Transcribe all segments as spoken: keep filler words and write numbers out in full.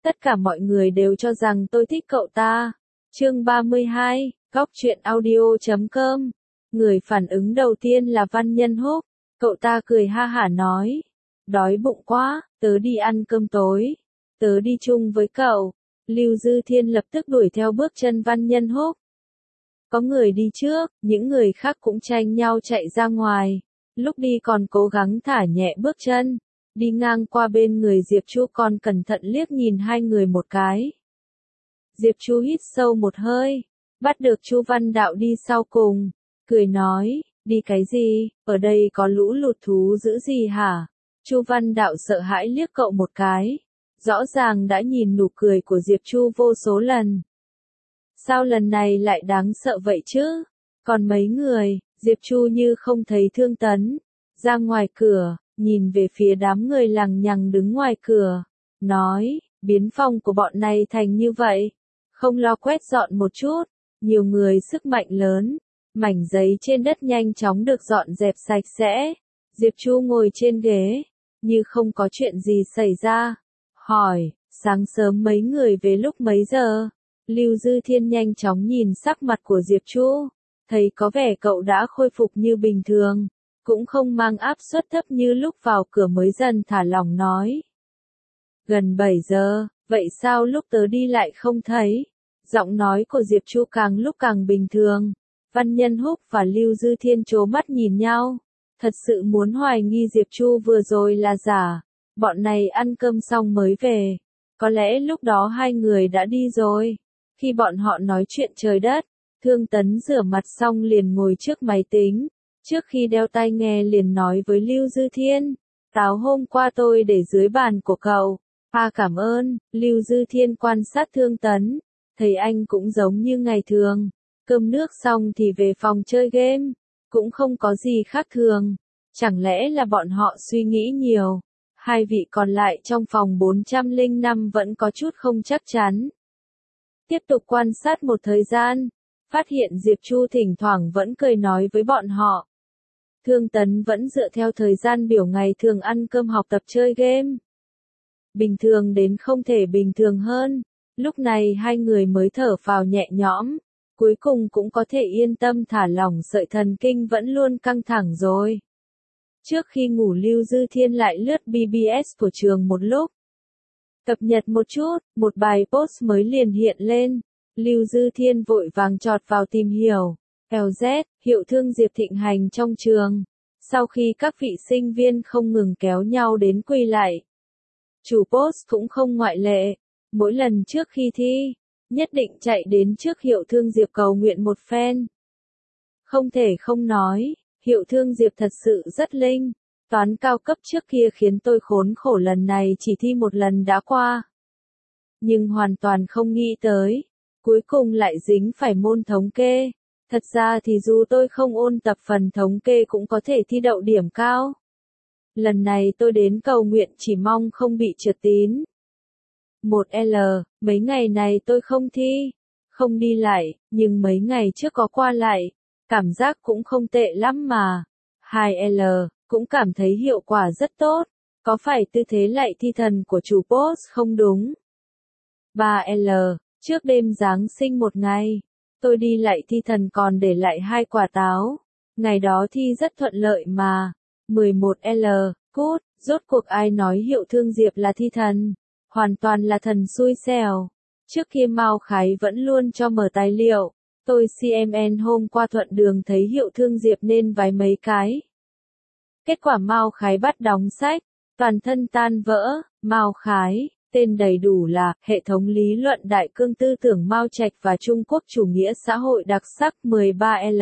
Tất cả mọi người đều cho rằng tôi thích cậu ta. Chương ba mươi hai, góc truyện audio chấm com. Người phản ứng đầu tiên là Văn Nhân Húc. Cậu ta cười ha hả nói. Đói bụng quá, tớ đi ăn cơm tối. Tớ đi chung với cậu. Lưu Dư Thiên lập tức đuổi theo bước chân Văn Nhân Húc. Có người đi trước, những người khác cũng tranh nhau chạy ra ngoài. Lúc đi còn cố gắng thả nhẹ bước chân. Đi ngang qua bên người Diệp Chu còn cẩn thận liếc nhìn hai người một cái. Diệp Chu hít sâu một hơi, bắt được Chu Văn Đạo đi sau cùng, cười nói, đi cái gì, ở đây có lũ lụt thú dữ gì hả? Chu Văn Đạo sợ hãi liếc cậu một cái, rõ ràng đã nhìn nụ cười của Diệp Chu vô số lần. Sao lần này lại đáng sợ vậy chứ? Còn mấy người, Diệp Chu như không thấy Thương Tấn, ra ngoài cửa, nhìn về phía đám người lằng nhằng đứng ngoài cửa, nói, biến phong của bọn này thành như vậy, không lo quét dọn một chút, nhiều người sức mạnh lớn, mảnh giấy trên đất nhanh chóng được dọn dẹp sạch sẽ. Diệp Chu ngồi trên ghế, như không có chuyện gì xảy ra, hỏi, sáng sớm mấy người về lúc mấy giờ? Lưu Dư Thiên nhanh chóng nhìn sắc mặt của Diệp Chu, thấy có vẻ cậu đã khôi phục như bình thường, cũng không mang áp suất thấp như lúc vào cửa mới dần thả lỏng nói. Gần bảy giờ, vậy sao lúc tớ đi lại không thấy? Giọng nói của Diệp Chu càng lúc càng bình thường. Văn Nhân Húc và Lưu Dư Thiên trố mắt nhìn nhau, thật sự muốn hoài nghi Diệp Chu vừa rồi là giả. Bọn này ăn cơm xong mới về, có lẽ lúc đó hai người đã đi rồi. Khi bọn họ nói chuyện trời đất, Thương Tấn rửa mặt xong liền ngồi trước máy tính. Trước khi đeo tai nghe liền nói với Lưu Dư Thiên, táo hôm qua tôi để dưới bàn của cậu. À cảm ơn. Lưu Dư Thiên quan sát Thương Tấn, thấy anh cũng giống như ngày thường. Cơm nước xong thì về phòng chơi game, cũng không có gì khác thường. Chẳng lẽ là bọn họ suy nghĩ nhiều? Hai vị còn lại trong phòng bốn trăm lẻ năm vẫn có chút không chắc chắn. Tiếp tục quan sát một thời gian, phát hiện Diệp Chu thỉnh thoảng vẫn cười nói với bọn họ. Thương Tấn vẫn dựa theo thời gian biểu ngày thường ăn cơm học tập chơi game. Bình thường đến không thể bình thường hơn. Lúc này hai người mới thở phào nhẹ nhõm. Cuối cùng cũng có thể yên tâm thả lỏng sợi thần kinh vẫn luôn căng thẳng rồi. Trước khi ngủ Lưu Dư Thiên lại lướt bê bê ét của trường một lúc. Cập nhật một chút, một bài post mới liền hiện lên. Lưu Dư Thiên vội vàng chọt vào tìm hiểu. lờ dét, hiệu thương Diệp thịnh hành trong trường. Sau khi các vị sinh viên không ngừng kéo nhau đến quỳ lại. Chủ post cũng không ngoại lệ. Mỗi lần trước khi thi, nhất định chạy đến trước hiệu thương Diệp cầu nguyện một phen. Không thể không nói, hiệu thương Diệp thật sự rất linh. Toán cao cấp trước kia khiến tôi khốn khổ lần này chỉ thi một lần đã qua. Nhưng hoàn toàn không nghĩ tới. Cuối cùng lại dính phải môn thống kê. Thật ra thì dù tôi không ôn tập phần thống kê cũng có thể thi đậu điểm cao. Lần này tôi đến cầu nguyện chỉ mong không bị trượt tín. một L, mấy ngày này tôi không thi, không đi lại, nhưng mấy ngày trước có qua lại, cảm giác cũng không tệ lắm mà. hai L, cũng cảm thấy hiệu quả rất tốt, có phải tư thế lại thi thần của chủ post không đúng? ba L, trước đêm Giáng sinh một ngày, tôi đi lại thi thần còn để lại hai quả táo, ngày đó thi rất thuận lợi mà. mười một L, cút, rốt cuộc ai nói hiệu thương Diệp là thi thần? Hoàn toàn là thần xui xẻo. Trước kia Mao Khái vẫn luôn cho mở tài liệu. Tôi xê em en hôm qua thuận đường thấy hiệu thương Diệp nên vái mấy cái. Kết quả Mao Khái bắt đóng sách. Toàn thân tan vỡ. Mao Khái, tên đầy đủ là Hệ thống lý luận đại cương tư tưởng Mao Trạch và Trung Quốc chủ nghĩa xã hội đặc sắc mười ba L.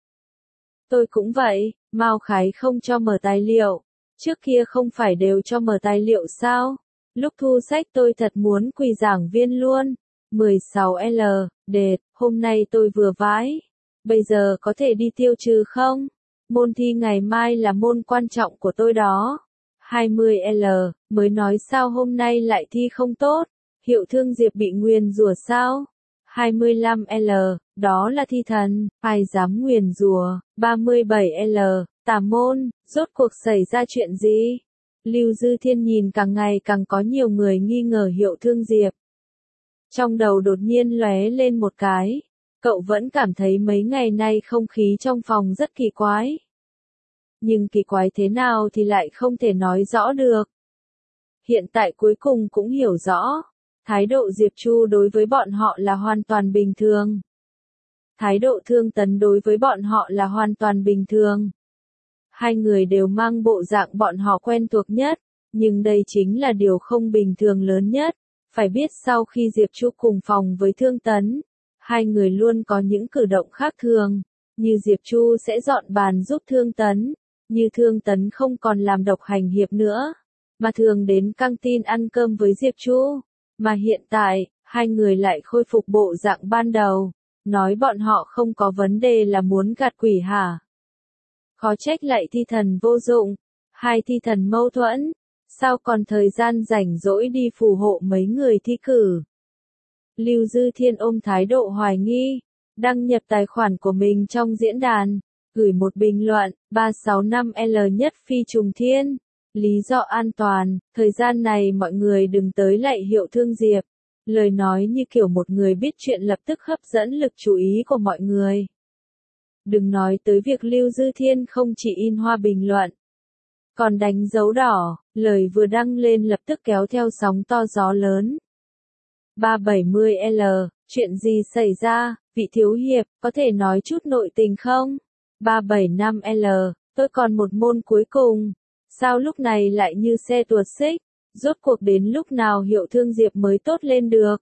Tôi cũng vậy, Mao Khái không cho mở tài liệu. Trước kia không phải đều cho mở tài liệu sao? Lúc thu sách tôi thật muốn quỳ giảng viên luôn. mười sáu L, đệt, hôm nay tôi vừa vái. Bây giờ có thể đi tiêu trừ không? Môn thi ngày mai là môn quan trọng của tôi đó. hai mươi L, mới nói sao hôm nay lại thi không tốt? Hiệu thương Diệp bị nguyền rủa sao? hai mươi lăm L, đó là thi thần, ai dám nguyền rủa? ba mươi bảy L, tà môn, rốt cuộc xảy ra chuyện gì? Lưu Dư Thiên nhìn càng ngày càng có nhiều người nghi ngờ Hiệu Thương Diệp. Trong đầu đột nhiên lóe lên một cái, cậu vẫn cảm thấy mấy ngày nay không khí trong phòng rất kỳ quái. Nhưng kỳ quái thế nào thì lại không thể nói rõ được. Hiện tại cuối cùng cũng hiểu rõ, thái độ Diệp Chu đối với bọn họ là hoàn toàn bình thường. Thái độ Thương Tấn đối với bọn họ là hoàn toàn bình thường. Hai người đều mang bộ dạng bọn họ quen thuộc nhất, nhưng đây chính là điều không bình thường lớn nhất. Phải biết sau khi Diệp Chu cùng phòng với Thương Tấn, hai người luôn có những cử động khác thường, như Diệp Chu sẽ dọn bàn giúp Thương Tấn, như Thương Tấn không còn làm độc hành hiệp nữa, mà thường đến căng tin ăn cơm với Diệp Chu. Mà hiện tại, hai người lại khôi phục bộ dạng ban đầu, nói bọn họ không có vấn đề là muốn gạt quỷ hả? Khó trách lại thi thần vô dụng, hai thi thần mâu thuẫn, sao còn thời gian rảnh rỗi đi phù hộ mấy người thi cử. Lưu Dư Thiên ôm thái độ hoài nghi, đăng nhập tài khoản của mình trong diễn đàn, gửi một bình luận, ba sáu năm L nhất phi trùng thiên. Lý do an toàn, thời gian này mọi người đừng tới lạy Hiệu Thương Diệp. Lời nói như kiểu một người biết chuyện lập tức hấp dẫn lực chú ý của mọi người. Đừng nói tới việc Lưu Dư Thiên không chỉ in hoa bình luận, còn đánh dấu đỏ, lời vừa đăng lên lập tức kéo theo sóng to gió lớn. ba bảy mươi L, chuyện gì xảy ra, vị thiếu hiệp, có thể nói chút nội tình không? ba bảy năm L, tôi còn một môn cuối cùng. Sao lúc này lại như xe tuột xích, rốt cuộc đến lúc nào Hiệu Thương Diệp mới tốt lên được?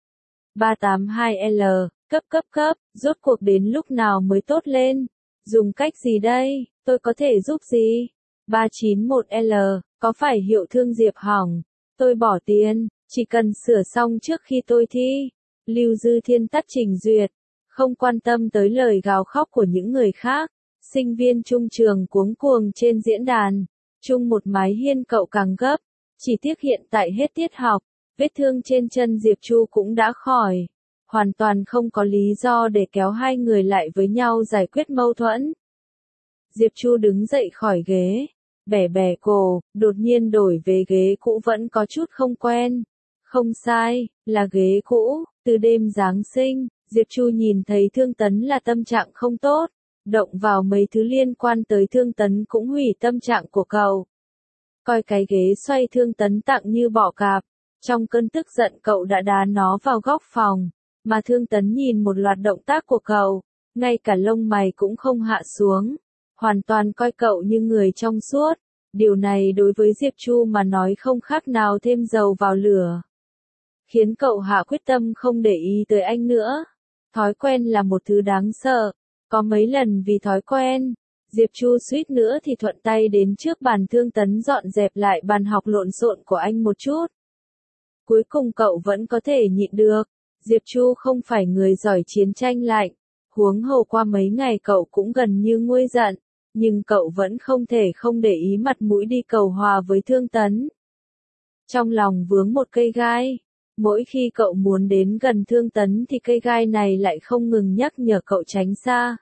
ba tám hai L, cấp cấp cấp, rốt cuộc đến lúc nào mới tốt lên? Dùng cách gì đây, tôi có thể giúp gì? ba chín một L, có phải Hiệu Thương Diệp hỏng? Tôi bỏ tiền, chỉ cần sửa xong trước khi tôi thi. Lưu Dư Thiên tắt trình duyệt, không quan tâm tới lời gào khóc của những người khác. Sinh viên trung trường cuống cuồng trên diễn đàn. Chung một mái hiên cậu càng gấp, chỉ tiếc hiện tại hết tiết học, vết thương trên chân Diệp Chu cũng đã khỏi, hoàn toàn không có lý do để kéo hai người lại với nhau giải quyết mâu thuẫn. Diệp Chu đứng dậy khỏi ghế, bẻ bẻ cổ, đột nhiên đổi về ghế cũ vẫn có chút không quen. Không sai, là ghế cũ, từ đêm Giáng sinh, Diệp Chu nhìn thấy Thương Tấn là tâm trạng không tốt. Động vào mấy thứ liên quan tới Thương Tấn cũng hủy tâm trạng của cậu. Coi cái ghế xoay Thương Tấn tặng như bỏ cạp, trong cơn tức giận cậu đã đá nó vào góc phòng, mà Thương Tấn nhìn một loạt động tác của cậu, ngay cả lông mày cũng không hạ xuống, hoàn toàn coi cậu như người trong suốt. Điều này đối với Diệp Chu mà nói không khác nào thêm dầu vào lửa, khiến cậu hạ quyết tâm không để ý tới anh nữa. Thói quen là một thứ đáng sợ. Có mấy lần vì thói quen, Diệp Chu suýt nữa thì thuận tay đến trước bàn Thương Tấn dọn dẹp lại bàn học lộn xộn của anh một chút. Cuối cùng cậu vẫn có thể nhịn được, Diệp Chu không phải người giỏi chiến tranh lạnh, huống hồ qua mấy ngày cậu cũng gần như nguôi giận, nhưng cậu vẫn không thể không để ý mặt mũi đi cầu hòa với Thương Tấn. Trong lòng vướng một cây gai, mỗi khi cậu muốn đến gần Thương Tấn thì cây gai này lại không ngừng nhắc nhở cậu tránh xa.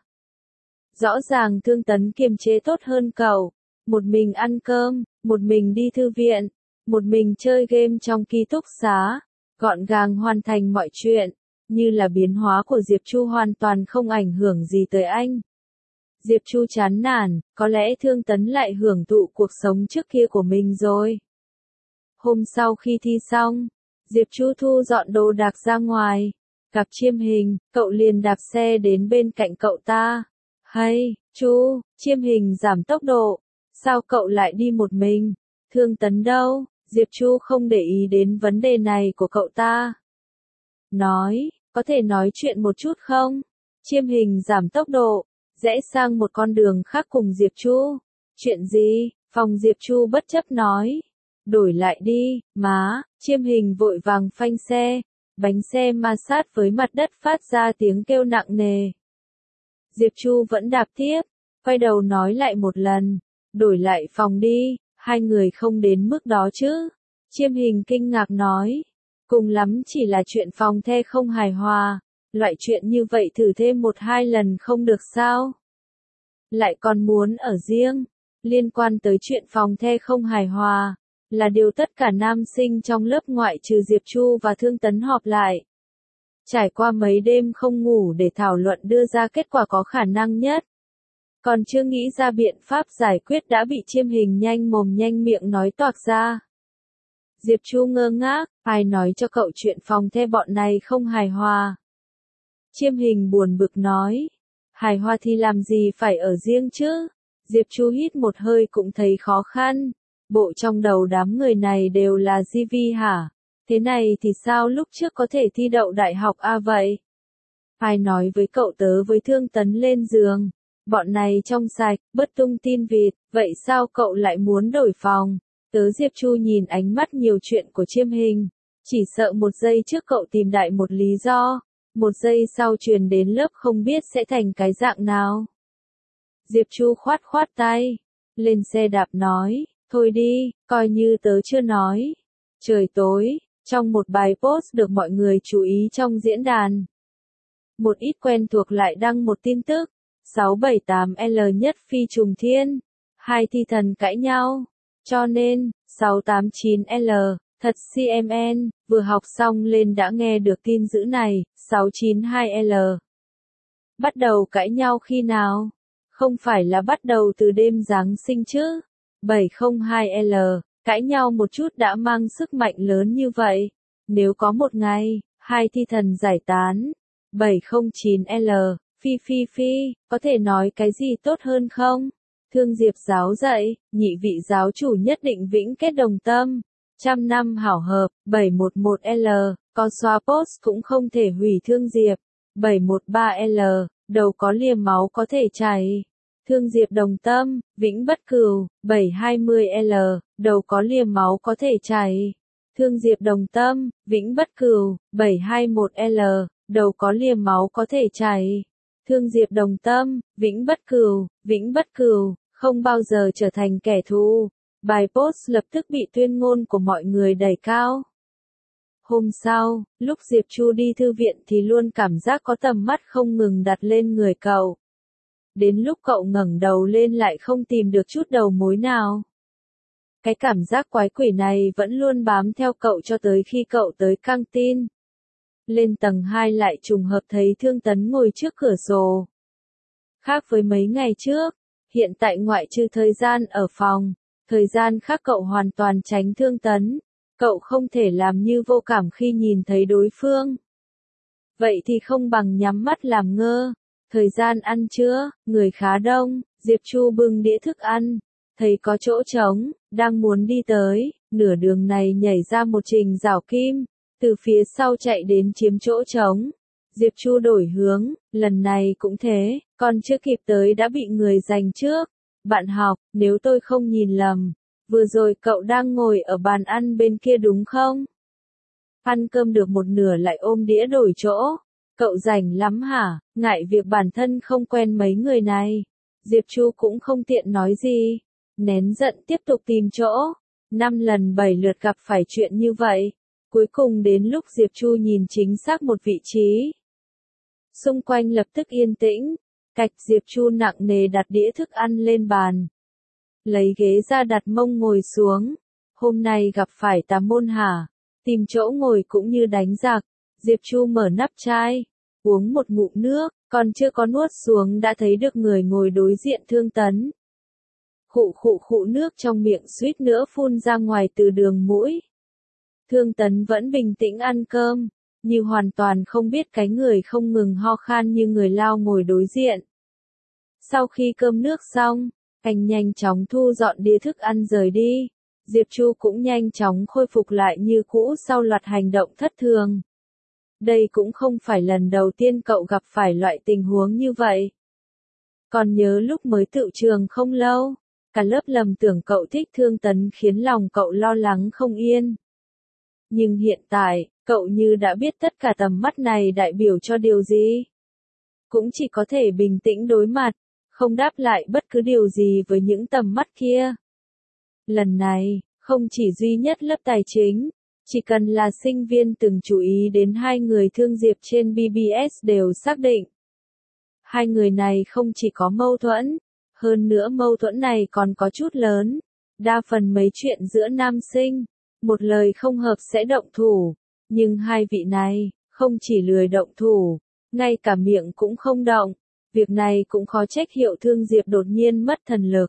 Rõ ràng Thương Tấn kiềm chế tốt hơn cậu, một mình ăn cơm, một mình đi thư viện, một mình chơi game trong ký túc xá, gọn gàng hoàn thành mọi chuyện, như là biến hóa của Diệp Chu hoàn toàn không ảnh hưởng gì tới anh. Diệp Chu chán nản, có lẽ Thương Tấn lại hưởng thụ cuộc sống trước kia của mình rồi. Hôm sau khi thi xong, Diệp Chu thu dọn đồ đạc ra ngoài, gặp Chiêm Hình, cậu liền đạp xe đến bên cạnh cậu ta. Hay, Chu, Chiêm Hình giảm tốc độ, sao cậu lại đi một mình? Thương Tấn đâu? Diệp Chu không để ý đến vấn đề này của cậu ta. Nói, có thể nói chuyện một chút không? Chiêm Hình giảm tốc độ, rẽ sang một con đường khác cùng Diệp Chu. Chuyện gì? Phòng Diệp Chu bất chấp nói. Đổi lại đi, má. Chiêm Hình vội vàng phanh xe, bánh xe ma sát với mặt đất phát ra tiếng kêu nặng nề. Diệp Chu vẫn đạp tiếp, quay đầu nói lại một lần, đổi lại phòng đi, hai người không đến mức đó chứ. Chiêm Hình kinh ngạc nói, cùng lắm chỉ là chuyện phòng the không hài hòa, loại chuyện như vậy thử thêm một hai lần không được sao? Lại còn muốn ở riêng, Liên quan tới chuyện phòng the không hài hòa, là điều tất cả nam sinh trong lớp ngoại trừ Diệp Chu và Thương Tấn họp lại. Trải qua mấy đêm không ngủ để thảo luận đưa ra kết quả có khả năng nhất. Còn chưa nghĩ ra biện pháp giải quyết đã bị Chiêm Hình nhanh mồm nhanh miệng nói toạc ra. Diệp Chu ngơ ngác, ai nói cho cậu chuyện phòng the bọn này không hài hòa. Chiêm Hình buồn bực nói, hài hòa thì làm gì phải ở riêng chứ. Diệp Chu hít một hơi cũng thấy khó khăn. Bộ trong đầu đám người này đều là gi vi hả? Thế này thì sao lúc trước có thể thi đậu đại học A vậy? Ai nói với cậu tớ với Thương Tấn lên giường? Bọn này trong sạch, bất tung tin vịt, vậy sao cậu lại muốn đổi phòng? Tớ Diệp Chu nhìn ánh mắt nhiều chuyện của Chiêm Hình. Chỉ sợ một giây trước cậu tìm đại một lý do, một giây sau truyền đến lớp không biết sẽ thành cái dạng nào. Diệp Chu khoát khoát tay, lên xe đạp nói, thôi đi, coi như tớ chưa nói. Trời tối, trong một bài post được mọi người chú ý trong diễn đàn. Một ít quen thuộc lại đăng một tin tức, sáu bảy tám L nhất phi trùng thiên, hai thi thần cãi nhau, cho nên, sáu tám chín L, thật xê em en, vừa học xong lên đã nghe được tin dữ này, sáu chín hai L. Bắt đầu cãi nhau khi nào? Không phải là bắt đầu từ đêm Giáng sinh chứ? bảy không hai L, cãi nhau một chút đã mang sức mạnh lớn như vậy. Nếu có một ngày, hai thi thần giải tán, bảy không chín L, phi phi phi, có thể nói cái gì tốt hơn không? Thương Diệp giáo dạy, nhị vị giáo chủ nhất định vĩnh kết đồng tâm. Trăm năm hảo hợp, bảy một một L, có xóa post cũng không thể hủy Thương Diệp. bảy một ba L, đầu có liềm máu có thể chảy. Thương Diệp đồng tâm, vĩnh bất cửu, bảy hai mươi L, đầu có liềm máu có thể chảy. Thương Diệp đồng tâm, vĩnh bất cửu, bảy hai mốt L, đầu có liềm máu có thể chảy. Thương Diệp đồng tâm, vĩnh bất cửu, vĩnh bất cửu, không bao giờ trở thành kẻ thù. Bài post lập tức bị tuyên ngôn của mọi người đẩy cao. Hôm sau, lúc Diệp Chu đi thư viện thì luôn cảm giác có tầm mắt không ngừng đặt lên người cậu. Đến lúc cậu ngẩng đầu lên lại không tìm được chút đầu mối nào. Cái cảm giác quái quỷ này vẫn luôn bám theo cậu cho tới khi cậu tới căng tin. Lên tầng hai lại trùng hợp thấy Thương Tấn ngồi trước cửa sổ. Khác với mấy ngày trước, hiện tại ngoại trừ thời gian ở phòng, thời gian khác cậu hoàn toàn tránh Thương Tấn. Cậu không thể làm như vô cảm khi nhìn thấy đối phương. Vậy thì không bằng nhắm mắt làm ngơ. Thời gian ăn trưa, người khá đông, Diệp Chu bưng đĩa thức ăn, thấy có chỗ trống, đang muốn đi tới, nửa đường này nhảy ra một Trình Giảo Kim, từ phía sau chạy đến chiếm chỗ trống. Diệp Chu đổi hướng, lần này cũng thế, còn chưa kịp tới đã bị người giành trước. Bạn học, nếu tôi không nhìn lầm, vừa rồi cậu đang ngồi ở bàn ăn bên kia đúng không? Ăn cơm được một nửa lại ôm đĩa đổi chỗ. Cậu rảnh lắm hả, ngại việc bản thân không quen mấy người này. Diệp Chu cũng không tiện nói gì. Nén giận tiếp tục tìm chỗ. Năm lần bảy lượt gặp phải chuyện như vậy. Cuối cùng đến lúc Diệp Chu nhìn chính xác một vị trí. Xung quanh lập tức yên tĩnh. Cạch Diệp Chu nặng nề đặt đĩa thức ăn lên bàn. Lấy ghế ra đặt mông ngồi xuống. Hôm nay gặp phải tà môn hả? Tìm chỗ ngồi cũng như đánh giặc. Diệp Chu mở nắp chai, uống một ngụm nước, còn chưa có nuốt xuống đã thấy được người ngồi đối diện Thương Tấn. Khụ khụ khụ nước trong miệng suýt nữa phun ra ngoài từ đường mũi. Thương Tấn vẫn bình tĩnh ăn cơm, như hoàn toàn không biết cái người không ngừng ho khan như người lao ngồi đối diện. Sau khi cơm nước xong, anh nhanh chóng thu dọn đĩa thức ăn rời đi. Diệp Chu cũng nhanh chóng khôi phục lại như cũ sau loạt hành động thất thường. Đây cũng không phải lần đầu tiên cậu gặp phải loại tình huống như vậy. Còn nhớ lúc mới tựu trường không lâu, cả lớp lầm tưởng cậu thích Thương Tấn khiến lòng cậu lo lắng không yên. Nhưng hiện tại, cậu như đã biết tất cả tầm mắt này đại biểu cho điều gì. Cũng chỉ có thể bình tĩnh đối mặt, không đáp lại bất cứ điều gì với những tầm mắt kia. Lần này, không chỉ duy nhất lớp tài chính, chỉ cần là sinh viên từng chú ý đến hai người Thương Diệp trên bê bê ét đều xác định. Hai người này không chỉ có mâu thuẫn, Hơn nữa mâu thuẫn này còn có chút lớn. Đa phần mấy chuyện giữa nam sinh, một lời không hợp sẽ động thủ. Nhưng hai vị này, không chỉ lười động thủ, ngay cả miệng cũng không động. Việc này cũng khó trách Hiệu Thương Diệp đột nhiên mất thần lực.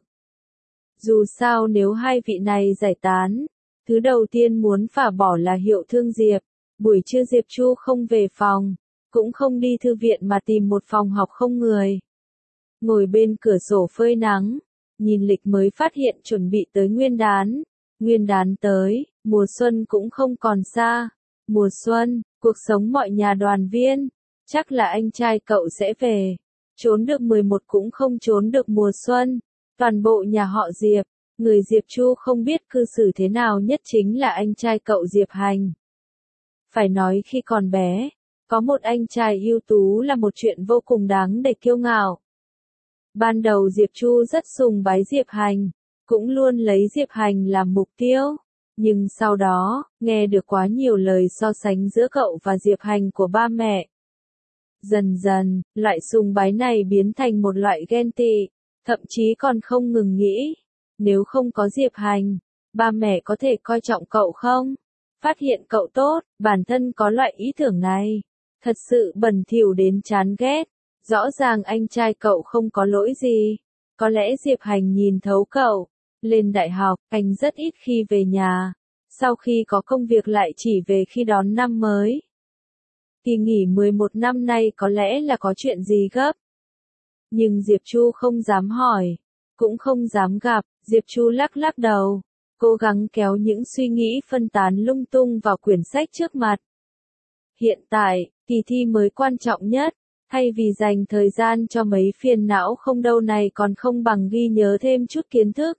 Dù sao nếu hai vị này giải tán, thứ đầu tiên muốn phả bỏ là Hiệu Thương Diệp. Buổi trưa Diệp Chu không về phòng, cũng không đi thư viện mà tìm một phòng học không người. Ngồi bên cửa sổ phơi nắng, nhìn lịch mới phát hiện chuẩn bị tới Nguyên đán. Nguyên đán tới, mùa xuân cũng không còn xa. Mùa xuân, cuộc sống mọi nhà đoàn viên, chắc là anh trai cậu sẽ về. Trốn được mười một cũng không trốn được mùa xuân. Toàn bộ nhà họ Diệp, người Diệp Chu không biết cư xử thế nào nhất chính là anh trai cậu Diệp Hành. Phải nói khi còn bé, có một anh trai ưu tú là một chuyện vô cùng đáng để kiêu ngạo. Ban đầu Diệp Chu rất sùng bái Diệp Hành, cũng luôn lấy Diệp Hành làm mục tiêu. Nhưng sau đó, nghe được quá nhiều lời so sánh giữa cậu và Diệp Hành của ba mẹ. Dần dần, loại sùng bái này biến thành một loại ghen tị, thậm chí còn không ngừng nghĩ. Nếu không có Diệp Hành, ba mẹ có thể coi trọng cậu không? Phát hiện cậu tốt, bản thân có loại ý tưởng này. Thật sự bẩn thỉu đến chán ghét. Rõ ràng anh trai cậu không có lỗi gì. Có lẽ Diệp Hành nhìn thấu cậu. Lên đại học, anh rất ít khi về nhà. Sau khi có công việc lại chỉ về khi đón năm mới. Kỳ nghỉ mười một năm nay có lẽ là có chuyện gì gấp. Nhưng Diệp Chu không dám hỏi, cũng không dám gặp. Diệp Chu lắc lắc đầu, cố gắng kéo những suy nghĩ phân tán lung tung vào quyển sách trước mặt. Hiện tại, kỳ thi mới quan trọng nhất. Thay vì dành thời gian cho mấy phiền não không đâu này còn không bằng ghi nhớ thêm chút kiến thức.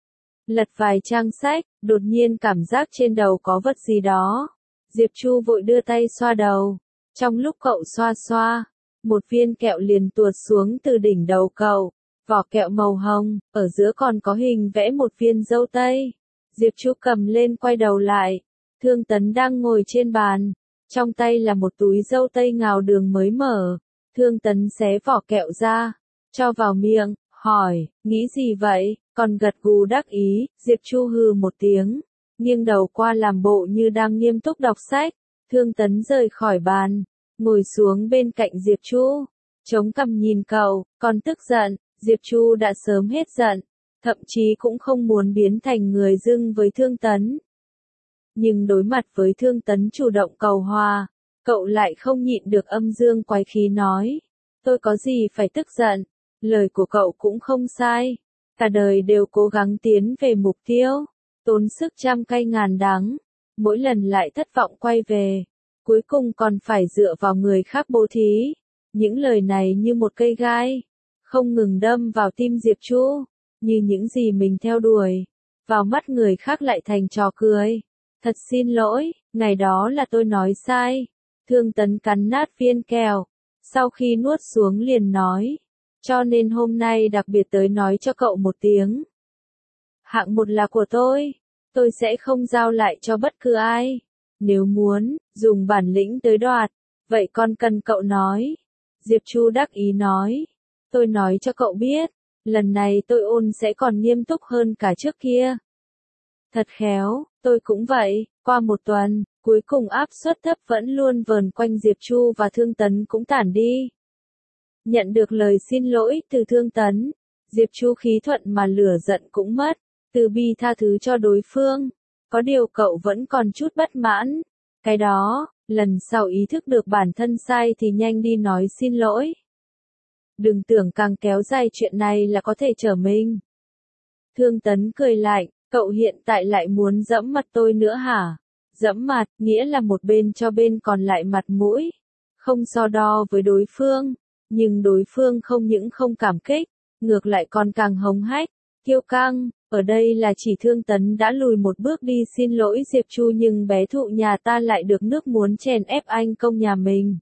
Lật vài trang sách, đột nhiên cảm giác trên đầu có vật gì đó. Diệp Chu vội đưa tay xoa đầu. Trong lúc cậu xoa xoa, một viên kẹo liền tuột xuống từ đỉnh đầu cậu. Vỏ kẹo màu hồng, ở giữa còn có hình vẽ một viên dâu tây. Diệp Chu cầm lên quay đầu lại. Thương Tấn đang ngồi trên bàn. Trong tay là một túi dâu tây ngào đường mới mở. Thương Tấn xé vỏ kẹo ra, cho vào miệng, hỏi, nghĩ gì vậy? Còn gật gù đắc ý. Diệp Chu hừ một tiếng, nghiêng đầu qua làm bộ như đang nghiêm túc đọc sách. Thương Tấn rời khỏi bàn, ngồi xuống bên cạnh Diệp Chu, chống cằm nhìn cậu, còn tức giận. Diệp Chu đã sớm hết giận, thậm chí cũng không muốn biến thành người dưng với Thương Tấn. Nhưng đối mặt với Thương Tấn chủ động cầu hòa, cậu lại không nhịn được âm dương quái khí nói, tôi có gì phải tức giận, lời của cậu cũng không sai, cả đời đều cố gắng tiến về mục tiêu, tốn sức trăm cây ngàn đắng, mỗi lần lại thất vọng quay về, cuối cùng còn phải dựa vào người khác bố thí. Những lời này như một cây gai, không ngừng đâm vào tim Diệp Chu, như những gì mình theo đuổi, vào mắt người khác lại thành trò cười. Thật xin lỗi, ngày đó là tôi nói sai. Thương Tấn cắn nát viên kẹo, sau khi nuốt xuống liền nói, cho nên hôm nay đặc biệt tới nói cho cậu một tiếng. Hạng một là của tôi, tôi sẽ không giao lại cho bất cứ ai. Nếu muốn, dùng bản lĩnh tới đoạt, vậy còn cần cậu nói. Diệp Chu đắc ý nói, tôi nói cho cậu biết, lần này tôi ôn sẽ còn nghiêm túc hơn cả trước kia. Thật khéo, tôi cũng vậy, qua một tuần, cuối cùng áp suất thấp vẫn luôn vờn quanh Diệp Chu và Thương Tấn cũng tản đi. Nhận được lời xin lỗi từ Thương Tấn, Diệp Chu khí thuận mà lửa giận cũng mất, từ bi tha thứ cho đối phương. Có điều cậu vẫn còn chút bất mãn. Cái đó, lần sau ý thức được bản thân sai thì nhanh đi nói xin lỗi. Đừng tưởng càng kéo dài chuyện này là có thể trở mình. Thương Tấn cười lạnh, cậu hiện tại lại muốn dẫm mặt tôi nữa hả? Dẫm mặt, nghĩa là một bên cho bên còn lại mặt mũi. Không so đo với đối phương, nhưng đối phương không những không cảm kích, ngược lại còn càng hống hách, kiêu căng. Ở đây là chỉ Thương Tấn đã lùi một bước đi xin lỗi Diệp Chu nhưng bé thụ nhà ta lại được nước muốn chèn ép anh công nhà mình.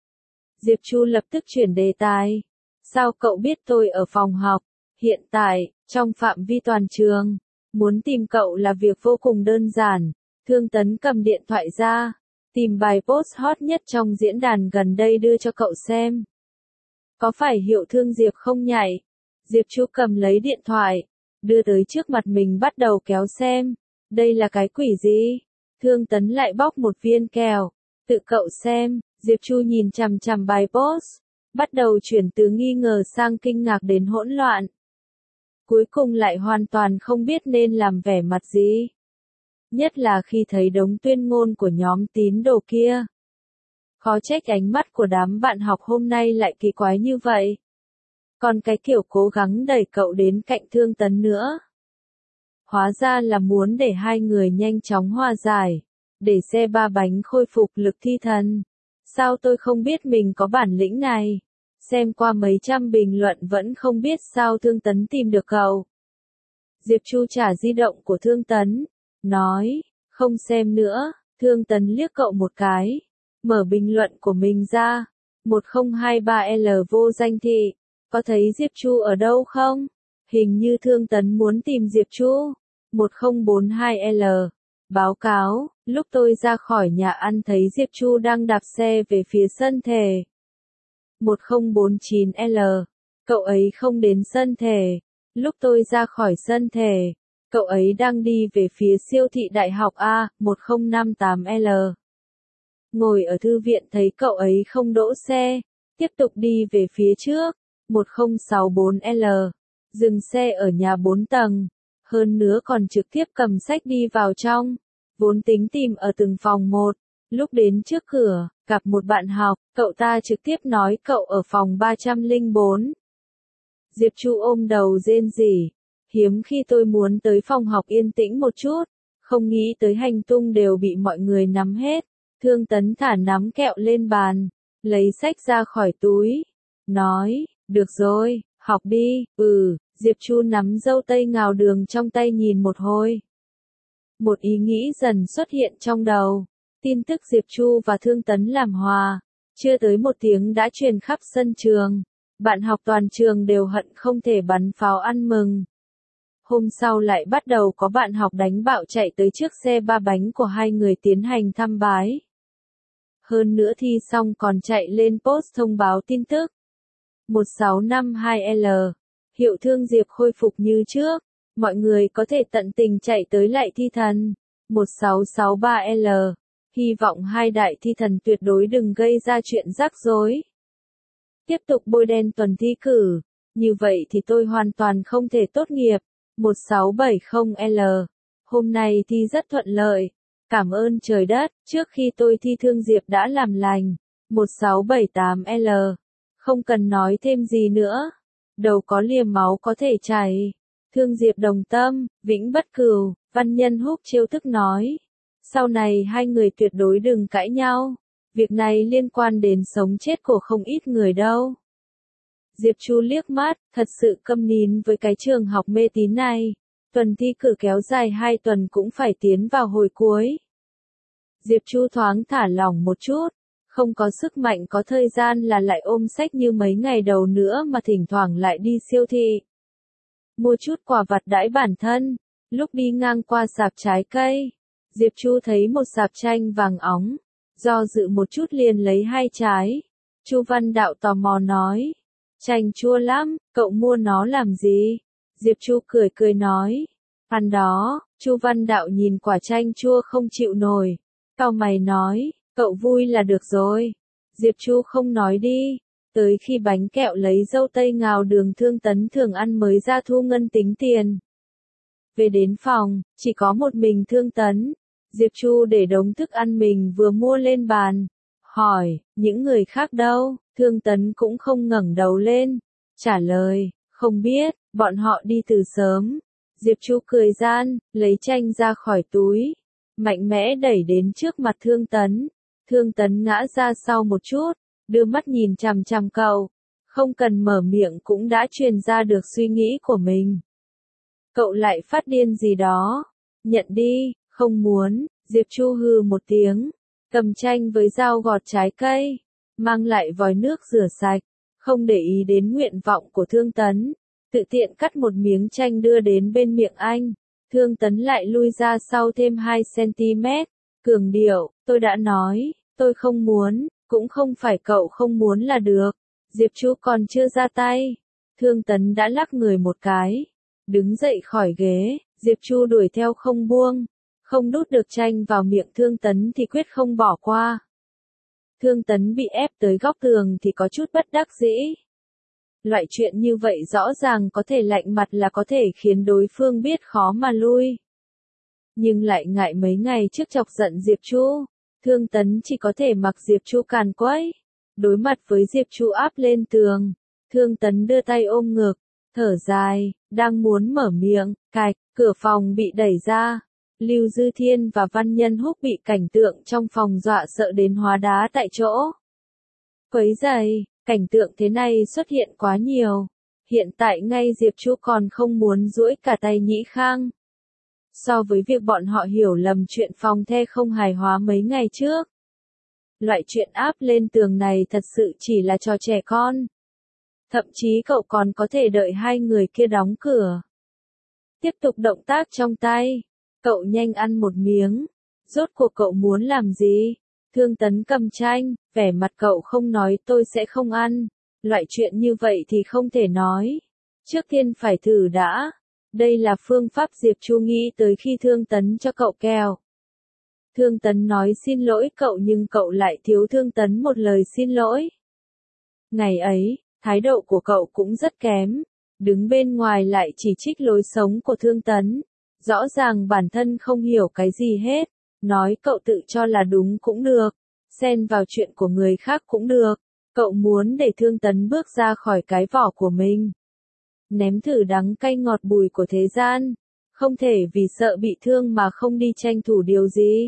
Diệp Chu lập tức chuyển đề tài. Sao cậu biết tôi ở phòng học? Hiện tại, trong phạm vi toàn trường, muốn tìm cậu là việc vô cùng đơn giản. Thương Tấn cầm điện thoại ra, tìm bài post hot nhất trong diễn đàn gần đây đưa cho cậu xem. Có phải Hiệu Thương Diệp không nhảy? Diệp Chu cầm lấy điện thoại, đưa tới trước mặt mình bắt đầu kéo xem. Đây là cái quỷ gì? Thương Tấn lại bóc một viên kẹo. Tự cậu xem, Diệp Chu nhìn chằm chằm bài post, bắt đầu chuyển từ nghi ngờ sang kinh ngạc đến hỗn loạn. Cuối cùng lại hoàn toàn không biết nên làm vẻ mặt gì. Nhất là khi thấy đống tuyên ngôn của nhóm tín đồ kia. Khó trách ánh mắt của đám bạn học hôm nay lại kỳ quái như vậy. Còn cái kiểu cố gắng đẩy cậu đến cạnh Thương Tấn nữa. Hóa ra là muốn để hai người nhanh chóng hòa giải, để xe ba bánh khôi phục lực thi thần. Sao tôi không biết mình có bản lĩnh này? Xem qua mấy trăm bình luận vẫn không biết sao Thương Tấn tìm được cậu. Diệp Chu trả di động của Thương Tấn, nói, không xem nữa. Thương Tấn liếc cậu một cái, mở bình luận của mình ra. một không hai ba L vô danh thị, có thấy Diệp Chu ở đâu không? Hình như Thương Tấn muốn tìm Diệp Chu. một không bốn hai L, báo cáo, lúc tôi ra khỏi nhà ăn thấy Diệp Chu đang đạp xe về phía sân thể. một không bốn chín L, cậu ấy không đến sân thể. Lúc tôi ra khỏi sân thể, cậu ấy đang đi về phía siêu thị đại học A. một không năm tám L. Ngồi ở thư viện thấy cậu ấy không đỗ xe, tiếp tục đi về phía trước. một không sáu bốn L, dừng xe ở nhà bốn tầng, hơn nữa còn trực tiếp cầm sách đi vào trong, vốn tính tìm ở từng phòng một. Lúc đến trước cửa, gặp một bạn học, cậu ta trực tiếp nói cậu ở phòng ba không bốn. Diệp Chu ôm đầu rên rỉ, hiếm khi tôi muốn tới phòng học yên tĩnh một chút, không nghĩ tới hành tung đều bị mọi người nắm hết. Thương Tấn thả nắm kẹo lên bàn, lấy sách ra khỏi túi, nói, được rồi, học đi. Ừ, Diệp Chu nắm dâu tây ngào đường trong tay nhìn một hồi. Một ý nghĩ dần xuất hiện trong đầu, tin tức Diệp Chu và Thương Tấn làm hòa, chưa tới một tiếng đã truyền khắp sân trường. Bạn học toàn trường đều hận không thể bắn pháo ăn mừng. Hôm sau lại bắt đầu có bạn học đánh bạo chạy tới trước xe ba bánh của hai người tiến hành thăm bái. Hơn nữa thi xong còn chạy lên post thông báo tin tức. một sáu năm hai L, hiệu thương Diệp khôi phục như trước, mọi người có thể tận tình chạy tới lại thi thần. một sáu sáu ba L, hy vọng hai đại thi thần tuyệt đối đừng gây ra chuyện rắc rối. Tiếp tục bôi đen tuần thi cử, như vậy thì tôi hoàn toàn không thể tốt nghiệp. một sáu bảy không L, hôm nay thi rất thuận lợi, cảm ơn trời đất, trước khi tôi thi Thương Diệp đã làm lành. một sáu bảy tám L, không cần nói thêm gì nữa, đầu có liềm máu có thể chảy. Thương Diệp đồng tâm, vĩnh bất cửu, Văn Nhân Húc trêu tức nói. Sau này hai người tuyệt đối đừng cãi nhau, việc này liên quan đến sống chết của không ít người đâu. Diệp Chu liếc mắt, thật sự câm nín với cái trường học mê tín này. Tuần thi cử kéo dài hai tuần cũng phải tiến vào hồi cuối. Diệp Chu thoáng thả lỏng một chút, không có sức mạnh có thời gian là lại ôm sách như mấy ngày đầu nữa mà thỉnh thoảng lại đi siêu thị. Mua chút quà vặt đãi bản thân, lúc đi ngang qua sạp trái cây, Diệp Chu thấy một sạp chanh vàng óng, do dự một chút liền lấy hai trái. Chu Văn Đạo tò mò nói, chanh chua lắm, cậu mua nó làm gì? Diệp Chu cười cười nói, ăn đó. Chu Văn Đạo nhìn quả chanh chua không chịu nổi, cau mày nói, cậu vui là được rồi. Diệp Chu không nói đi, tới khi bánh kẹo lấy dâu tây ngào đường Thương Tấn thường ăn mới ra thu ngân tính tiền. Về đến phòng, chỉ có một mình Thương Tấn. Diệp Chu để đống thức ăn mình vừa mua lên bàn, hỏi, những người khác đâu? Thương Tấn cũng không ngẩng đầu lên, trả lời, không biết, bọn họ đi từ sớm. Diệp Chu cười gian, lấy chanh ra khỏi túi, mạnh mẽ đẩy đến trước mặt Thương Tấn. Thương Tấn ngã ra sau một chút, đưa mắt nhìn chằm chằm cậu, không cần mở miệng cũng đã truyền ra được suy nghĩ của mình. Cậu lại phát điên gì đó, nhận đi, không muốn. Diệp Chu hừ một tiếng, cầm chanh với dao gọt trái cây, mang lại vòi nước rửa sạch, không để ý đến nguyện vọng của Thương Tấn, tự tiện cắt một miếng chanh đưa đến bên miệng anh. Thương Tấn lại lui ra sau thêm hai xăng-ti-mét, cường điệu, tôi đã nói, tôi không muốn, cũng không phải cậu không muốn là được. Diệp Chu còn chưa ra tay, Thương Tấn đã lắc người một cái, đứng dậy khỏi ghế, Diệp Chu đuổi theo không buông, không đút được chanh vào miệng Thương Tấn thì quyết không bỏ qua. Thương Tấn bị ép tới góc tường thì có chút bất đắc dĩ. Loại chuyện như vậy rõ ràng có thể lạnh mặt là có thể khiến đối phương biết khó mà lui. Nhưng lại ngại mấy ngày trước chọc giận Diệp Chu, Thương Tấn chỉ có thể mặc Diệp Chu càn quấy. Đối mặt với Diệp Chu áp lên tường, Thương Tấn đưa tay ôm ngực, thở dài, đang muốn mở miệng, cạch, cửa phòng bị đẩy ra. Lưu Dư Thiên và Văn Nhân Húc bị cảnh tượng trong phòng dọa sợ đến hóa đá tại chỗ. Quấy giày, cảnh tượng thế này xuất hiện quá nhiều. Hiện tại ngay Diệp Chu còn không muốn duỗi cả tay Nhĩ Khang. So với việc bọn họ hiểu lầm chuyện phòng the không hài hòa mấy ngày trước, loại chuyện áp lên tường này thật sự chỉ là trò trẻ con. Thậm chí cậu còn có thể đợi hai người kia đóng cửa. Tiếp tục động tác trong tay. Cậu nhanh ăn một miếng. Rốt cuộc cậu muốn làm gì? Thương Tấn cầm chanh, vẻ mặt cậu không nói tôi sẽ không ăn. Loại chuyện như vậy thì không thể nói. Trước tiên phải thử đã. Đây là phương pháp Diệp Chu nghĩ tới khi Thương Tấn cho cậu kẹo. Thương Tấn nói xin lỗi cậu nhưng cậu lại thiếu Thương Tấn một lời xin lỗi. Ngày ấy, thái độ của cậu cũng rất kém. Đứng bên ngoài lại chỉ trích lối sống của Thương Tấn. Rõ ràng bản thân không hiểu cái gì hết. Nói cậu tự cho là đúng cũng được. Xen vào chuyện của người khác cũng được. Cậu muốn để Thương Tấn bước ra khỏi cái vỏ của mình. Nếm thử đắng cay ngọt bùi của thế gian. Không thể vì sợ bị thương mà không đi tranh thủ điều gì.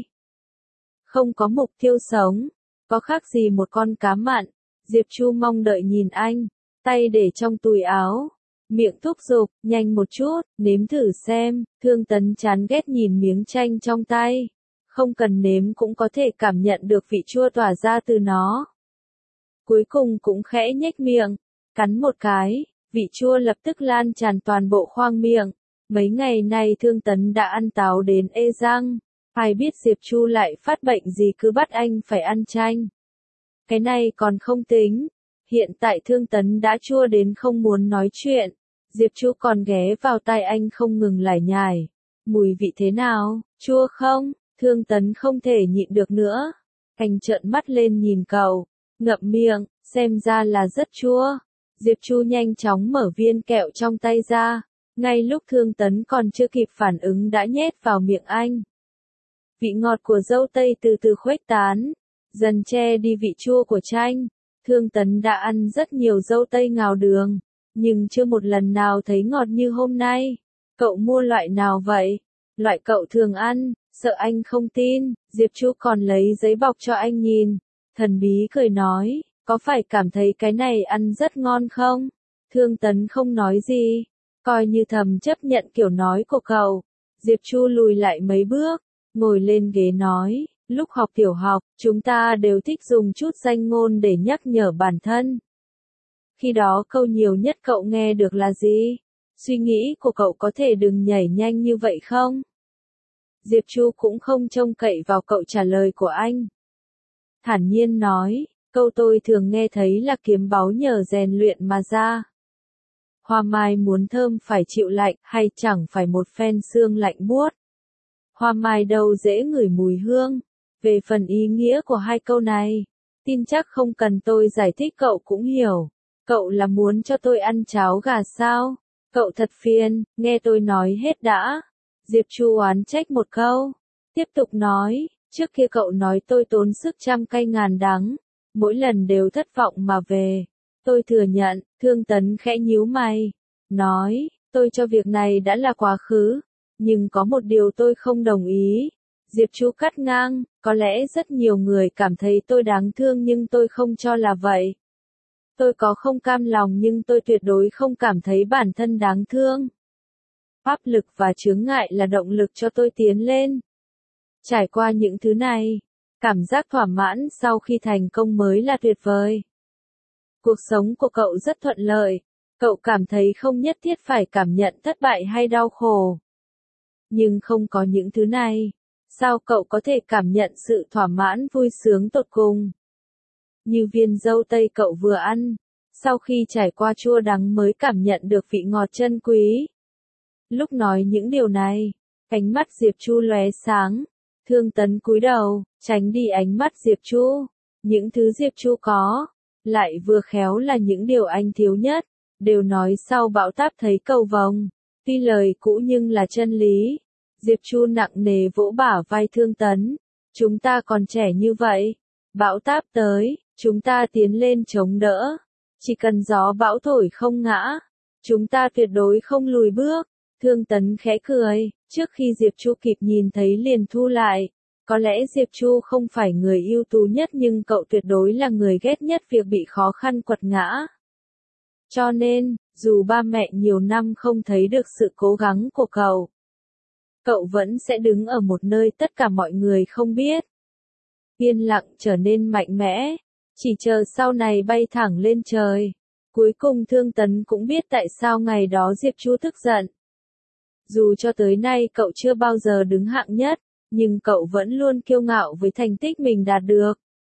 Không có mục tiêu sống. Có khác gì một con cá mặn. Diệp Chu mong đợi nhìn anh. Tay để trong túi áo. Miệng thúc giục, nhanh một chút, nếm thử xem. Thương Tấn chán ghét nhìn miếng chanh trong tay. Không cần nếm cũng có thể cảm nhận được vị chua tỏa ra từ nó. Cuối cùng cũng khẽ nhếch miệng, cắn một cái, vị chua lập tức lan tràn toàn bộ khoang miệng. Mấy ngày nay Thương Tấn đã ăn táo đến ê răng. Ai biết Diệp Chu lại phát bệnh gì cứ bắt anh phải ăn chanh. Cái này còn không tính. Hiện tại Thương Tấn đã chua đến không muốn nói chuyện. Diệp Chu còn ghé vào tai anh không ngừng lải nhải. Mùi vị thế nào, chua không? Thương Tấn không thể nhịn được nữa. Anh trợn mắt lên nhìn cậu, ngậm miệng, xem ra là rất chua. Diệp Chu nhanh chóng mở viên kẹo trong tay ra. Ngay lúc Thương Tấn còn chưa kịp phản ứng đã nhét vào miệng anh. Vị ngọt của dâu tây từ từ khuếch tán, dần che đi vị chua của chanh. Thương Tấn đã ăn rất nhiều dâu tây ngào đường, nhưng chưa một lần nào thấy ngọt như hôm nay. Cậu mua loại nào vậy? Loại cậu thường ăn, sợ anh không tin. Diệp Chu còn lấy giấy bọc cho anh nhìn. Thần bí cười nói, có phải cảm thấy cái này ăn rất ngon không? Thương Tấn không nói gì, coi như thầm chấp nhận kiểu nói của cậu. Diệp Chu lùi lại mấy bước, ngồi lên ghế nói, lúc học tiểu học, chúng ta đều thích dùng chút danh ngôn để nhắc nhở bản thân. Khi đó câu nhiều nhất cậu nghe được là gì? Suy nghĩ của cậu có thể đừng nhảy nhanh như vậy không? Diệp Chu cũng không trông cậy vào cậu trả lời của anh. Thản nhiên nói, câu tôi thường nghe thấy là kiếm báu nhờ rèn luyện mà ra. Hoa mai muốn thơm phải chịu lạnh, hay chẳng phải một phen sương lạnh buốt. Hoa mai đâu dễ ngửi mùi hương. Về phần ý nghĩa của hai câu này, tin chắc không cần tôi giải thích cậu cũng hiểu. Cậu là muốn cho tôi ăn cháo gà sao? Cậu thật phiền, nghe tôi nói hết đã. Diệp Chu oán trách một câu. Tiếp tục nói, trước kia cậu nói tôi tốn sức trăm cay ngàn đắng. Mỗi lần đều thất vọng mà về. Tôi thừa nhận, Thương Tấn khẽ nhíu mày. Nói, tôi cho việc này đã là quá khứ. Nhưng có một điều tôi không đồng ý. Diệp Chu cắt ngang, có lẽ rất nhiều người cảm thấy tôi đáng thương nhưng tôi không cho là vậy. Tôi có không cam lòng nhưng tôi tuyệt đối không cảm thấy bản thân đáng thương. Áp lực và chướng ngại là động lực cho tôi tiến lên. Trải qua những thứ này, cảm giác thỏa mãn sau khi thành công mới là tuyệt vời. Cuộc sống của cậu rất thuận lợi, cậu cảm thấy không nhất thiết phải cảm nhận thất bại hay đau khổ. Nhưng không có những thứ này, sao cậu có thể cảm nhận sự thỏa mãn vui sướng tột cùng? Như viên dâu tây cậu vừa ăn, Sau khi trải qua chua đắng mới cảm nhận được vị ngọt chân quý. Lúc nói những điều này, ánh mắt Diệp Chu lóe sáng. Thương Tấn cúi đầu, tránh đi ánh mắt Diệp Chu. Những thứ Diệp Chu có, lại vừa khéo là những điều anh thiếu nhất, đều nói sau bão táp thấy cầu vồng. Tuy lời cũ nhưng là chân lý. Diệp Chu nặng nề vỗ bả vai Thương Tấn. Chúng ta còn trẻ như vậy. Bão táp tới, chúng ta tiến lên chống đỡ. Chỉ cần gió bão thổi không ngã, chúng ta tuyệt đối không lùi bước. Thương Tấn khẽ cười, trước khi Diệp Chu kịp nhìn thấy liền thu lại. Có lẽ Diệp Chu không phải người ưu tú nhất nhưng cậu tuyệt đối là người ghét nhất việc bị khó khăn quật ngã. Cho nên, dù ba mẹ nhiều năm không thấy được sự cố gắng của cậu, cậu vẫn sẽ đứng ở một nơi tất cả mọi người không biết. Yên lặng trở nên mạnh mẽ, chỉ chờ sau này bay thẳng lên trời. Cuối cùng Thương Tấn cũng biết tại sao ngày đó Diệp Chu tức giận. Dù cho tới nay cậu chưa bao giờ đứng hạng nhất, nhưng cậu vẫn luôn kiêu ngạo với thành tích mình đạt được.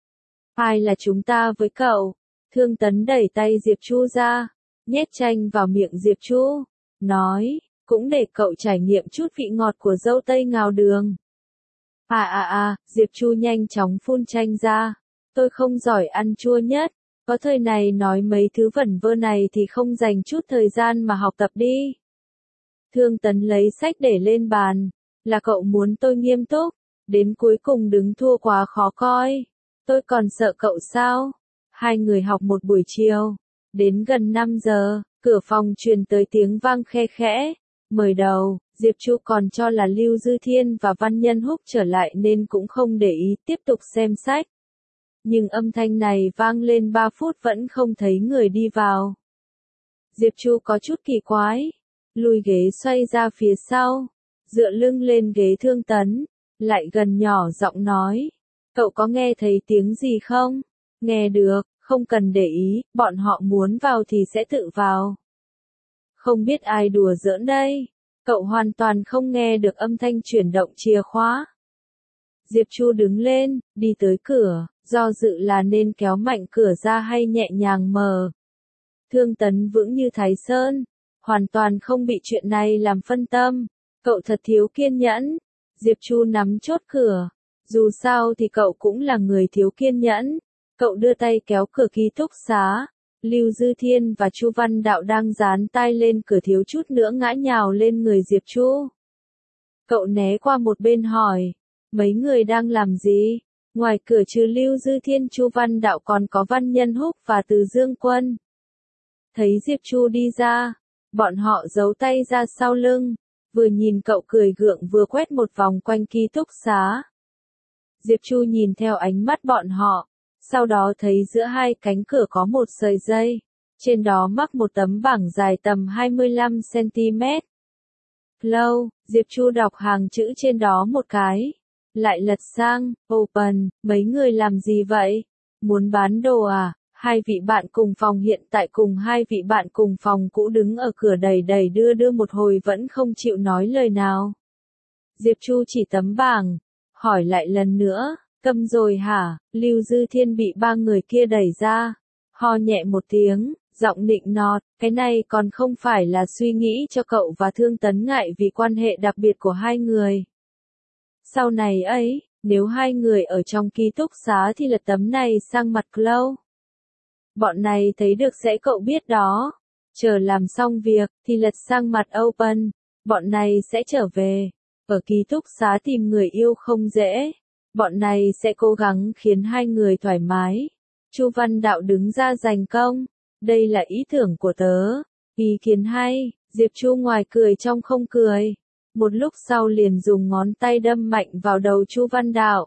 Ai là chúng ta với cậu? Thương Tấn đẩy tay Diệp Chu ra, nhét chanh vào miệng Diệp Chu, nói, cũng để cậu trải nghiệm chút vị ngọt của dâu tây ngào đường. À à à, Diệp Chu nhanh chóng phun chanh ra, tôi không giỏi ăn chua nhất, có thời này nói mấy thứ vẩn vơ này thì không dành chút thời gian mà học tập đi. Thương Tấn lấy sách để lên bàn, là cậu muốn tôi nghiêm túc, đến cuối cùng đứng thua quá khó coi, tôi còn sợ cậu sao? Hai người học một buổi chiều, đến gần năm giờ, cửa phòng truyền tới tiếng vang khe khẽ, mời đầu, Diệp Chu còn cho là Lưu Dư Thiên và Văn Nhân Húc trở lại nên cũng không để ý tiếp tục xem sách. Nhưng âm thanh này vang lên ba phút vẫn không thấy người đi vào. Diệp Chu có chút kỳ quái, lùi ghế xoay ra phía sau, dựa lưng lên ghế Thương Tấn, lại gần nhỏ giọng nói, cậu có nghe thấy tiếng gì không? Nghe được, không cần để ý, bọn họ muốn vào thì sẽ tự vào. Không biết ai đùa giỡn đây, cậu hoàn toàn không nghe được âm thanh chuyển động chìa khóa. Diệp Chu đứng lên, đi tới cửa, do dự là nên kéo mạnh cửa ra hay nhẹ nhàng mở. Thương Tấn vững như Thái Sơn, hoàn toàn không bị chuyện này làm phân tâm, cậu thật thiếu kiên nhẫn. Diệp Chu nắm chốt cửa, dù sao thì cậu cũng là người thiếu kiên nhẫn. Cậu đưa tay kéo cửa ký túc xá, Lưu Dư Thiên và Chu Văn Đạo đang dán tai lên cửa thiếu chút nữa ngã nhào lên người Diệp Chu. Cậu né qua một bên hỏi, mấy người đang làm gì? Ngoài cửa trừ Lưu Dư Thiên Chu Văn Đạo còn có Văn Nhân Húc và Từ Dương Quân. Thấy Diệp Chu đi ra, bọn họ giấu tay ra sau lưng, vừa nhìn cậu cười gượng vừa quét một vòng quanh ký túc xá. Diệp Chu nhìn theo ánh mắt bọn họ, sau đó thấy giữa hai cánh cửa có một sợi dây, trên đó mắc một tấm bảng dài tầm hai mươi lăm xăng-ti-mét. Lâu, Diệp Chu đọc hàng chữ trên đó một cái, lại lật sang, open, mấy người làm gì vậy? Muốn bán đồ à? Hai vị bạn cùng phòng hiện tại cùng hai vị bạn cùng phòng cũ đứng ở cửa đầy đầy đưa đưa một hồi vẫn không chịu nói lời nào. Diệp Chu chỉ tấm bảng, hỏi lại lần nữa, câm rồi hả? Lưu Dư Thiên bị ba người kia đẩy ra, ho nhẹ một tiếng, giọng nịnh nọt, cái này còn không phải là suy nghĩ cho cậu và Thương Tấn ngại vì quan hệ đặc biệt của hai người. Sau này ấy, nếu hai người ở trong ký túc xá thì lật tấm này sang mặt Cloud. Bọn này thấy được sẽ cậu biết đó. Chờ làm xong việc, thì lật sang mặt Open. Bọn này sẽ trở về. Ở ký túc xá tìm người yêu không dễ. Bọn này sẽ cố gắng khiến hai người thoải mái. Chu Văn Đạo đứng ra giành công. Đây là ý tưởng của tớ. Ý kiến hay. Diệp Chu ngoài cười trong không cười. Một lúc sau liền dùng ngón tay đâm mạnh vào đầu Chu Văn Đạo.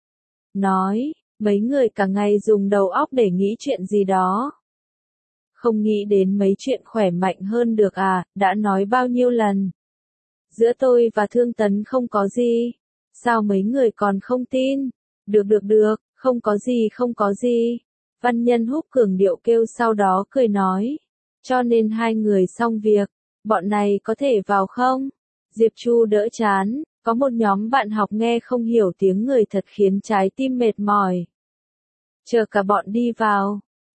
Nói, mấy người cả ngày dùng đầu óc để nghĩ chuyện gì đó. Không nghĩ đến mấy chuyện khỏe mạnh hơn được à, đã nói bao nhiêu lần. Giữa tôi và Thương Tấn không có gì. Sao mấy người còn không tin? Được được được, không có gì không có gì. Văn Nhân Húc cường điệu kêu sau đó cười nói. Cho nên hai người xong việc, bọn này có thể vào không? Diệp Chu đỡ chán, có một nhóm bạn học nghe không hiểu tiếng người thật khiến trái tim mệt mỏi. Chờ cả bọn đi vào,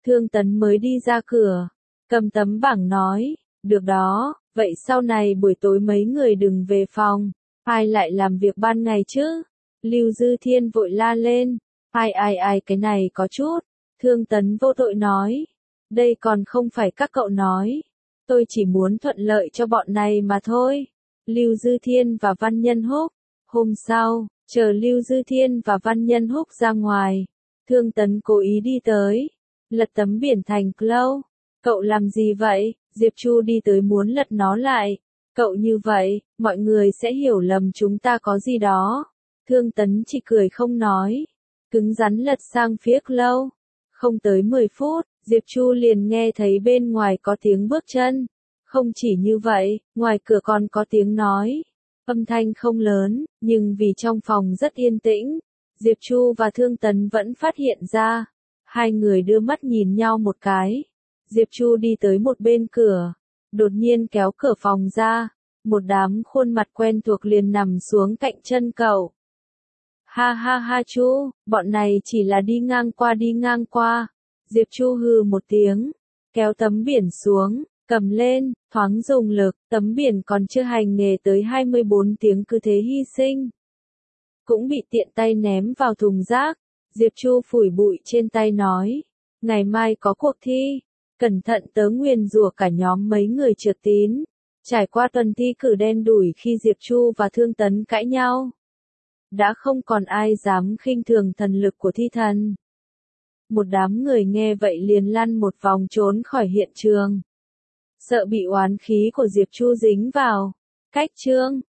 Thương Tấn mới đi ra cửa, cầm tấm bảng nói, được đó, vậy sau này buổi tối mấy người đừng về phòng, ai lại làm việc ban ngày chứ? Lưu Dư Thiên vội la lên, ai ai ai cái này có chút, Thương Tấn vô tội nói, đây còn không phải các cậu nói, tôi chỉ muốn thuận lợi cho bọn này mà thôi. Lưu Dư Thiên và Văn Nhân Húc, hôm sau, chờ Lưu Dư Thiên và Văn Nhân Húc ra ngoài, Thương Tấn cố ý đi tới, lật tấm biển thành Cloud. Cậu làm gì vậy? Diệp Chu đi tới muốn lật nó lại. Cậu như vậy, mọi người sẽ hiểu lầm chúng ta có gì đó. Thương Tấn chỉ cười không nói, cứng rắn lật sang phía Cloud. Không tới mười phút, Diệp Chu liền nghe thấy bên ngoài có tiếng bước chân. Không chỉ như vậy, ngoài cửa còn có tiếng nói. Âm thanh không lớn, nhưng vì trong phòng rất yên tĩnh, Diệp Chu và Thương Tấn vẫn phát hiện ra. Hai người đưa mắt nhìn nhau một cái. Diệp Chu đi tới một bên cửa, đột nhiên kéo cửa phòng ra, một đám khuôn mặt quen thuộc liền nằm xuống cạnh chân cậu. Ha ha ha Chu, bọn này chỉ là đi ngang qua đi ngang qua. Diệp Chu hừ một tiếng, kéo tấm biển xuống, cầm lên, thoáng dùng lực, tấm biển còn chưa hành nghề tới hai mươi bốn tiếng cứ thế hy sinh. Cũng bị tiện tay ném vào thùng rác. Diệp Chu phủi bụi trên tay nói, ngày mai có cuộc thi, cẩn thận tớ nguyền rủa cả nhóm mấy người trượt tín. Trải qua tuần thi cử đen đủi khi Diệp Chu và Thương Tấn cãi nhau, đã không còn ai dám khinh thường thần lực của thi thần. Một đám người nghe vậy liền lăn một vòng trốn khỏi hiện trường, sợ bị oán khí của Diệp Chu dính vào. Cách chương